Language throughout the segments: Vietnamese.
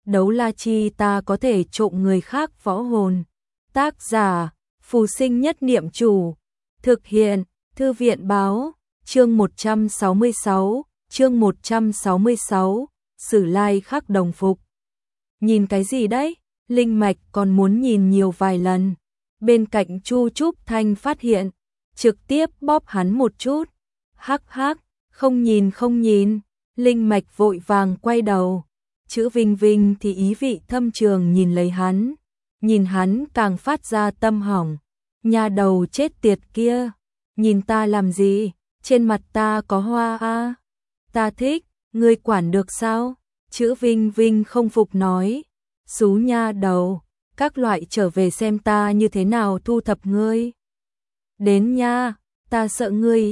đấu la chi ta có thể trộm người khác võ hồn. Tác giả, Phù Sinh Nhất Niệm Chủ. Thực hiện, Thư viện báo, chương 166, Sử Lai Khắc đồng phục. Nhìn cái gì đấy? Linh Mạch còn muốn nhìn nhiều vài lần. Bên cạnh Chu Trúc Thanh phát hiện, trực tiếp bóp hắn một chút. Hắc hắc, không nhìn. Linh Mạch vội vàng quay đầu. Chữ Vinh Vinh thì ý vị thâm trường nhìn lấy hắn. Nhìn hắn càng phát ra tâm hỏng. Nhà đầu chết tiệt kia, nhìn ta làm gì? Trên mặt ta có hoa à? Ta thích, ngươi quản được sao? Chữ Vinh Vinh không phục nói. Xú nha đầu, các loại trở về xem ta như thế nào thu thập ngươi. Đến nha, ta sợ ngươi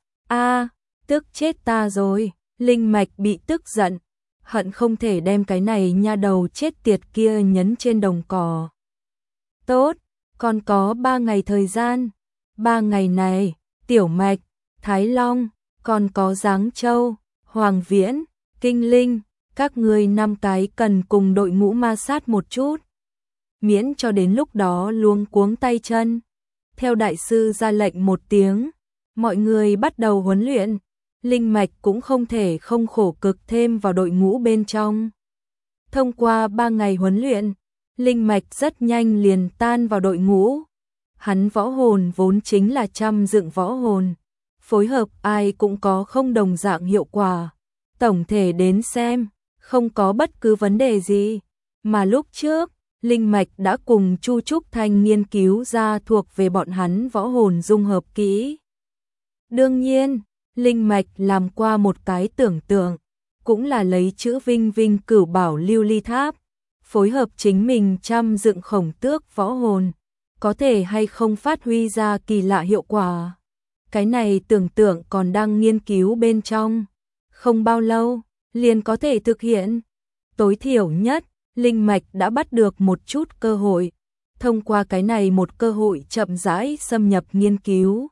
tức chết ta rồi. Linh Mạch bị tức giận, hận không thể đem cái này nha đầu chết tiệt kia nhấn trên đồng cỏ. Tốt, còn có 3 ngày thời gian. 3 ngày này, Tiểu Mạch, Thái Long, còn có Giáng Châu, Hoàng Viễn, Kinh Linh, các ngươi 5 cái cần cùng đội ngũ ma sát một chút. Miễn cho đến lúc đó luống cuống tay chân. Theo đại sư ra lệnh một tiếng, mọi người bắt đầu huấn luyện. Linh Mạch cũng không thể không khổ cực thêm vào đội ngũ bên trong. Thông qua 3 ngày huấn luyện, Linh Mạch rất nhanh liền tan vào đội ngũ. Hắn võ hồn vốn chính là trăm dựng võ hồn, phối hợp ai cũng có không đồng dạng hiệu quả. Tổng thể đến xem, không có bất cứ vấn đề gì. Mà lúc trước, Linh Mạch đã cùng Chu Trúc Thanh nghiên cứu ra thuộc về bọn hắn võ hồn dung hợp kỹ. Đương nhiên, Linh Mạch làm qua một cái tưởng tượng, cũng là lấy chữ Vinh Vinh Cửu Bảo Lưu Ly Tháp, phối hợp chính mình trăm dựng khổng tước võ hồn, có thể hay không phát huy ra kỳ lạ hiệu quả. Cái này tưởng tượng còn đang nghiên cứu bên trong, không bao lâu, liền có thể thực hiện. Tối thiểu nhất, Linh Mạch đã bắt được một chút cơ hội, thông qua cái này một cơ hội chậm rãi xâm nhập nghiên cứu.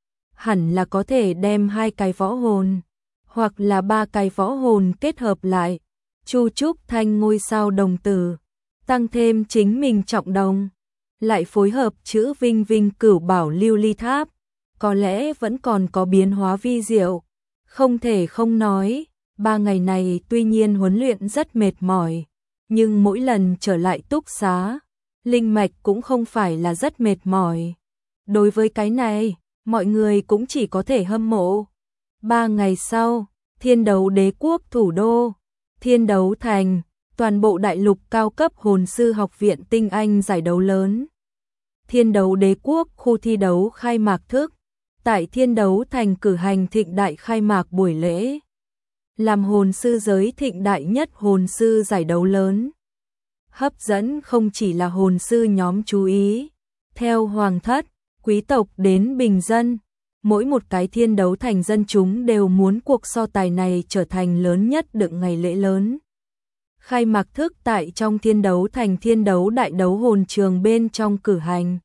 Hẳn là có thể đem 2 cái võ hồn, hoặc là 3 cái võ hồn kết hợp lại. Chu Trúc Thanh ngôi sao đồng tử, tăng thêm chính mình trọng đồng, lại phối hợp chữ Vinh Vinh Cửu Bảo Lưu Ly Tháp, có lẽ vẫn còn có biến hóa vi diệu. Không thể không nói, 3 ngày này tuy nhiên huấn luyện rất mệt mỏi, nhưng mỗi lần trở lại túc xá, Linh Mạch cũng không phải là rất mệt mỏi. Đối với cái này, mọi người cũng chỉ có thể hâm mộ. 3 ngày sau, Thiên Đấu Đế Quốc thủ đô, Thiên Đấu Thành, toàn bộ đại lục cao cấp hồn sư học viện tinh anh giải đấu lớn. Thiên Đấu Đế Quốc khu thi đấu khai mạc thức, tại Thiên Đấu Thành cử hành thịnh đại khai mạc buổi lễ. Làm hồn sư giới thịnh đại nhất hồn sư giải đấu lớn. Hấp dẫn không chỉ là hồn sư nhóm chú ý, theo hoàng thất, quý tộc đến bình dân, mỗi một cái Thiên Đấu Thành dân chúng đều muốn cuộc so tài này trở thành lớn nhất đựng ngày lễ lớn. Khai mạc thức tại trong Thiên Đấu Thành Thiên Đấu Đại Đấu Hồn Trường bên trong cử hành.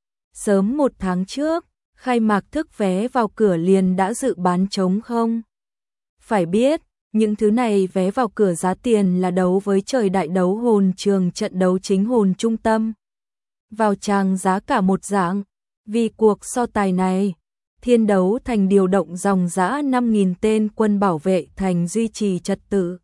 Sớm 1 tháng trước, khai mạc thức vé vào cửa liền đã dự bán trống không. Phải biết, những thứ này vé vào cửa giá tiền là đấu với trời Đại Đấu Hồn Trường trận đấu chính hồn trung tâm. Vào tràng giá cả một dạng. Vì cuộc so tài này, Thiên Đấu Thành điều động dòng dã 5.000 tên quân bảo vệ thành duy trì trật tự.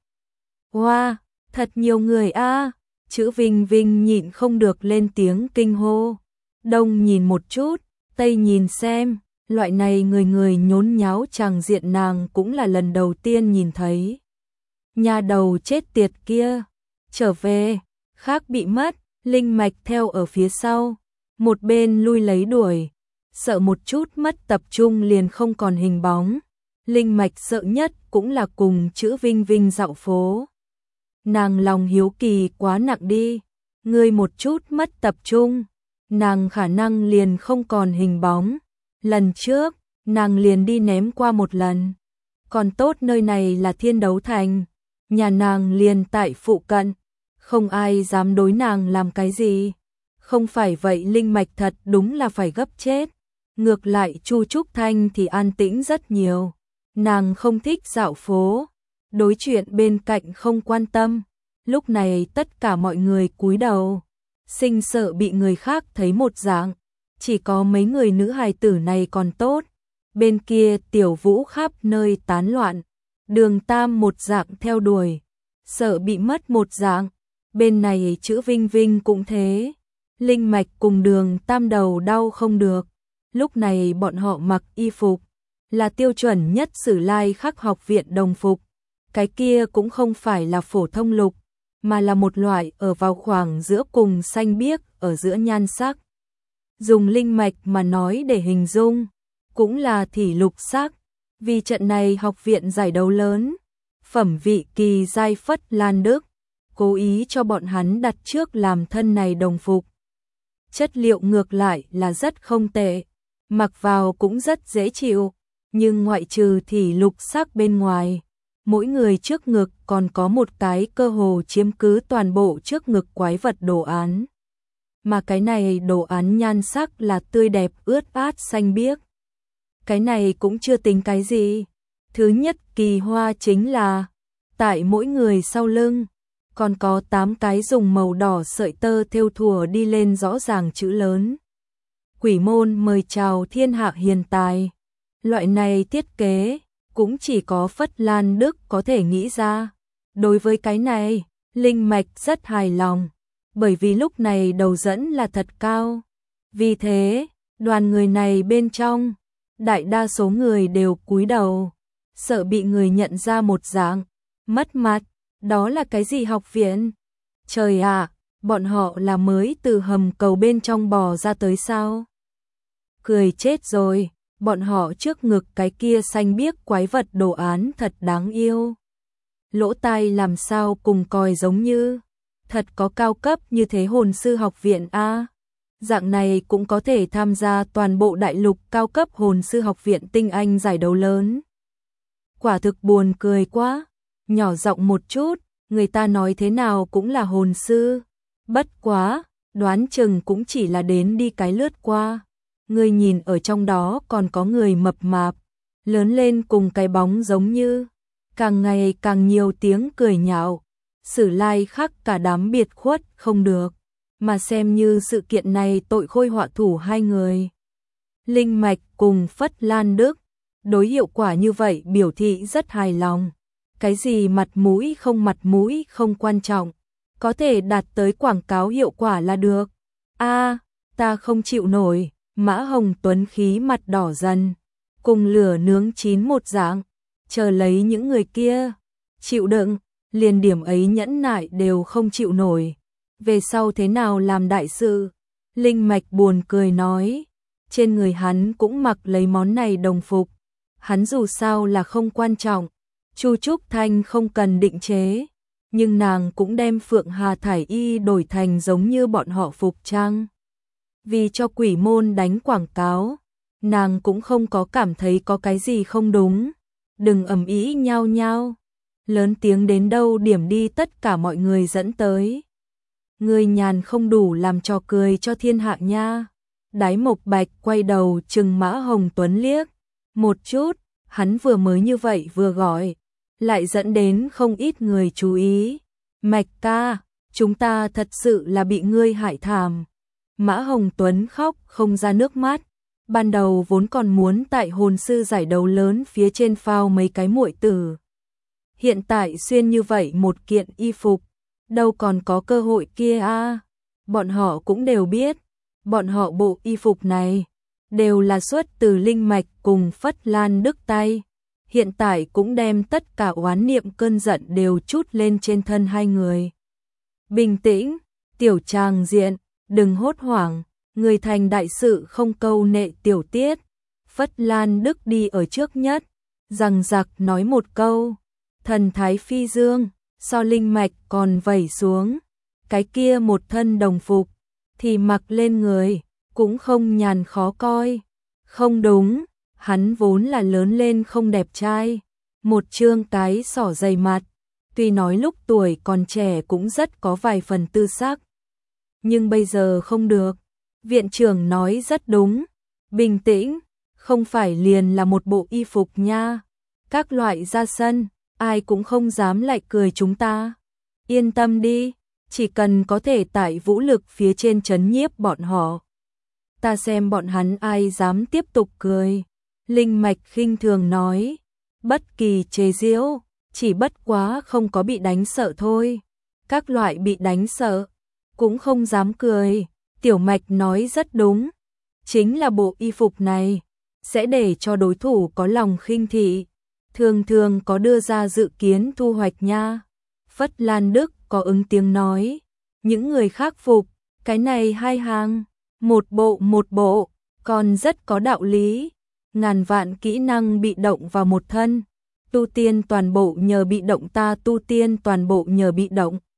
Wow, thật nhiều người a! Chữ Vinh Vinh nhịn không được lên tiếng kinh hô. Đông nhìn một chút, Tây nhìn xem, loại này người người nhốn nháo tràng diện nàng cũng là lần đầu tiên nhìn thấy. Nhà đầu chết tiệt kia, trở về, khác bị mất, Linh Mạch theo ở phía sau. Một bên lui lấy đuổi, sợ một chút mất tập trung liền không còn hình bóng. Linh Mạch sợ nhất cũng là cùng chữ Vinh Vinh dạo phố. Nàng lòng hiếu kỳ quá nặng đi, ngươi một chút mất tập trung, nàng khả năng liền không còn hình bóng. Lần trước, nàng liền đi ném qua một lần. Còn tốt nơi này là Thiên Đấu Thành, nhà nàng liền tại phụ cận, không ai dám đối nàng làm cái gì. Không phải vậy Linh Mạch thật đúng là phải gấp chết. Ngược lại Chu Trúc Thanh thì an tĩnh rất nhiều. Nàng không thích dạo phố, đối chuyện bên cạnh không quan tâm. Lúc này tất cả mọi người cúi đầu, sinh sợ bị người khác thấy một dạng, chỉ có mấy người nữ hài tử này còn tốt. Bên kia Tiểu Vũ khắp nơi tán loạn, Đường Tam một dạng theo đuổi, sợ bị mất một dạng. Bên này chữ Vinh Vinh cũng thế, Linh Mạch cùng Đường Tam đầu đau không được. Lúc này bọn họ mặc y phục là tiêu chuẩn nhất Sử Lai Khắc học viện đồng phục, cái kia cũng không phải là phổ thông lục, mà là một loại ở vào khoảng giữa cùng xanh biếc ở giữa nhan sắc. Dùng linh mạch mà nói để hình dung, cũng là thỉ lục sắc, vì trận này học viện giải đấu lớn, phẩm vị kỳ giai Phất Lan Đức, cố ý cho bọn hắn đặt trước làm thân này đồng phục. Chất liệu ngược lại là rất không tệ, mặc vào cũng rất dễ chịu, nhưng ngoại trừ thỉ lục sắc bên ngoài, mỗi người trước ngực còn có một cái cơ hồ chiếm cứ toàn bộ trước ngực quái vật đồ án. Mà cái này đồ án nhan sắc là tươi đẹp ướt át xanh biếc. Cái này cũng chưa tính cái gì. Thứ nhất kỳ hoa chính là, tại mỗi người sau lưng, còn có 8 cái dùng màu đỏ sợi tơ thêu thùa đi lên rõ ràng chữ lớn. Quỷ môn mời chào thiên hạ hiền tài. Loại này thiết kế, cũng chỉ có Phất Lan Đức có thể nghĩ ra. Đối với cái này, Linh Mạch rất hài lòng, bởi vì lúc này đầu dẫn là thật cao. Vì thế, đoàn người này bên trong, đại đa số người đều cúi đầu, sợ bị người nhận ra một dạng, mất mặt, đó là cái gì học viện? Trời ạ, bọn họ là mới từ hầm cầu bên trong bò ra tới sao? Cười chết rồi, bọn họ trước ngực cái kia xanh biếc quái vật đồ án thật đáng yêu. Lỗ tai làm sao cùng còi giống như, thật có cao cấp như thế hồn sư học viện a. Dạng này cũng có thể tham gia toàn bộ đại lục cao cấp hồn sư học viện tinh anh giải đấu lớn. Quả thực buồn cười quá, nhỏ giọng một chút, người ta nói thế nào cũng là hồn sư. Bất quá, đoán chừng cũng chỉ là đến đi cái lướt qua. Người nhìn ở trong đó còn có người mập mạp, lớn lên cùng cái bóng giống như, càng ngày càng nhiều tiếng cười nhạo. Sử Lai Khắc cả đám biệt khuất không được, mà xem như sự kiện này tội khôi họa thủ hai người. Linh Mạch cùng Phất Lan Đức, đối hiệu quả như vậy biểu thị rất hài lòng. Cái gì mặt mũi không quan trọng, có thể đạt tới quảng cáo hiệu quả là được. A, ta không chịu nổi, Mã Hồng Tuấn khí mặt đỏ dần, cùng lửa nướng chín một dạng, chờ lấy những người kia, chịu đựng, liền điểm ấy nhẫn nại đều không chịu nổi. Về sau thế nào làm đại sự? Linh Mạch buồn cười nói, trên người hắn cũng mặc lấy món này đồng phục, hắn dù sao là không quan trọng. Chu Trúc Thanh không cần định chế, nhưng nàng cũng đem Phượng Hà thải y đổi thành giống như bọn họ phục trang. Vì cho quỷ môn đánh quảng cáo, nàng cũng không có cảm thấy có cái gì không đúng. Đừng ầm ĩ nhao nhao, lớn tiếng đến đâu điểm đi tất cả mọi người dẫn tới. Người nhàn không đủ làm trò cười cho thiên hạ nha. Đái Mộc Bạch quay đầu chừng Mã Hồng Tuấn liếc một chút, hắn vừa mới như vậy vừa gọi, lại dẫn đến không ít người chú ý. Mạch ca, chúng ta thật sự là bị ngươi hại thảm. Mã Hồng Tuấn khóc không ra nước mắt. Ban đầu vốn còn muốn tại hồn sư giải đấu lớn phía trên phao mấy cái muội tử. Hiện tại xuyên như vậy một kiện y phục, đâu còn có cơ hội kia a. Bọn họ cũng đều biết, bọn họ bộ y phục này đều là xuất từ Linh Mạch cùng Phất Lan Đức tay. Hiện tại cũng đem tất cả oán niệm cơn giận đều trút lên trên thân hai người. Bình tĩnh, tiểu tràng diện, đừng hốt hoảng, người thành đại sự không câu nệ tiểu tiết. Phất Lan Đức đi ở trước nhất, rằng giặc nói một câu, thần thái phi dương, so Linh Mạch còn vẩy xuống. Cái kia một thân đồng phục, thì mặc lên người, cũng không nhàn khó coi. Không đúng, hắn vốn là lớn lên không đẹp trai, một trương cái sỏ dày mặt, tuy nói lúc tuổi còn trẻ cũng rất có vài phần tư sắc. Nhưng bây giờ không được, viện trưởng nói rất đúng, bình tĩnh, không phải liền là một bộ y phục nha. Các loại ra sân, ai cũng không dám lại cười chúng ta. Yên tâm đi, chỉ cần có thể tải vũ lực phía trên trấn nhiếp bọn họ. Ta xem bọn hắn ai dám tiếp tục cười. Linh Mạch khinh thường nói, bất kỳ chế giễu, chỉ bất quá không có bị đánh sợ thôi. Các loại bị đánh sợ, cũng không dám cười. Tiểu Mạch nói rất đúng, chính là bộ y phục này, sẽ để cho đối thủ có lòng khinh thị. Thường thường có đưa ra dự kiến thu hoạch nha. Phất Lan Đức có ứng tiếng nói, những người khác phục, cái này hai hàng, một bộ, còn rất có đạo lý. Ngàn vạn kỹ năng bị động vào một thân, tu tiên toàn bộ nhờ bị động, ta tu tiên toàn bộ nhờ bị động.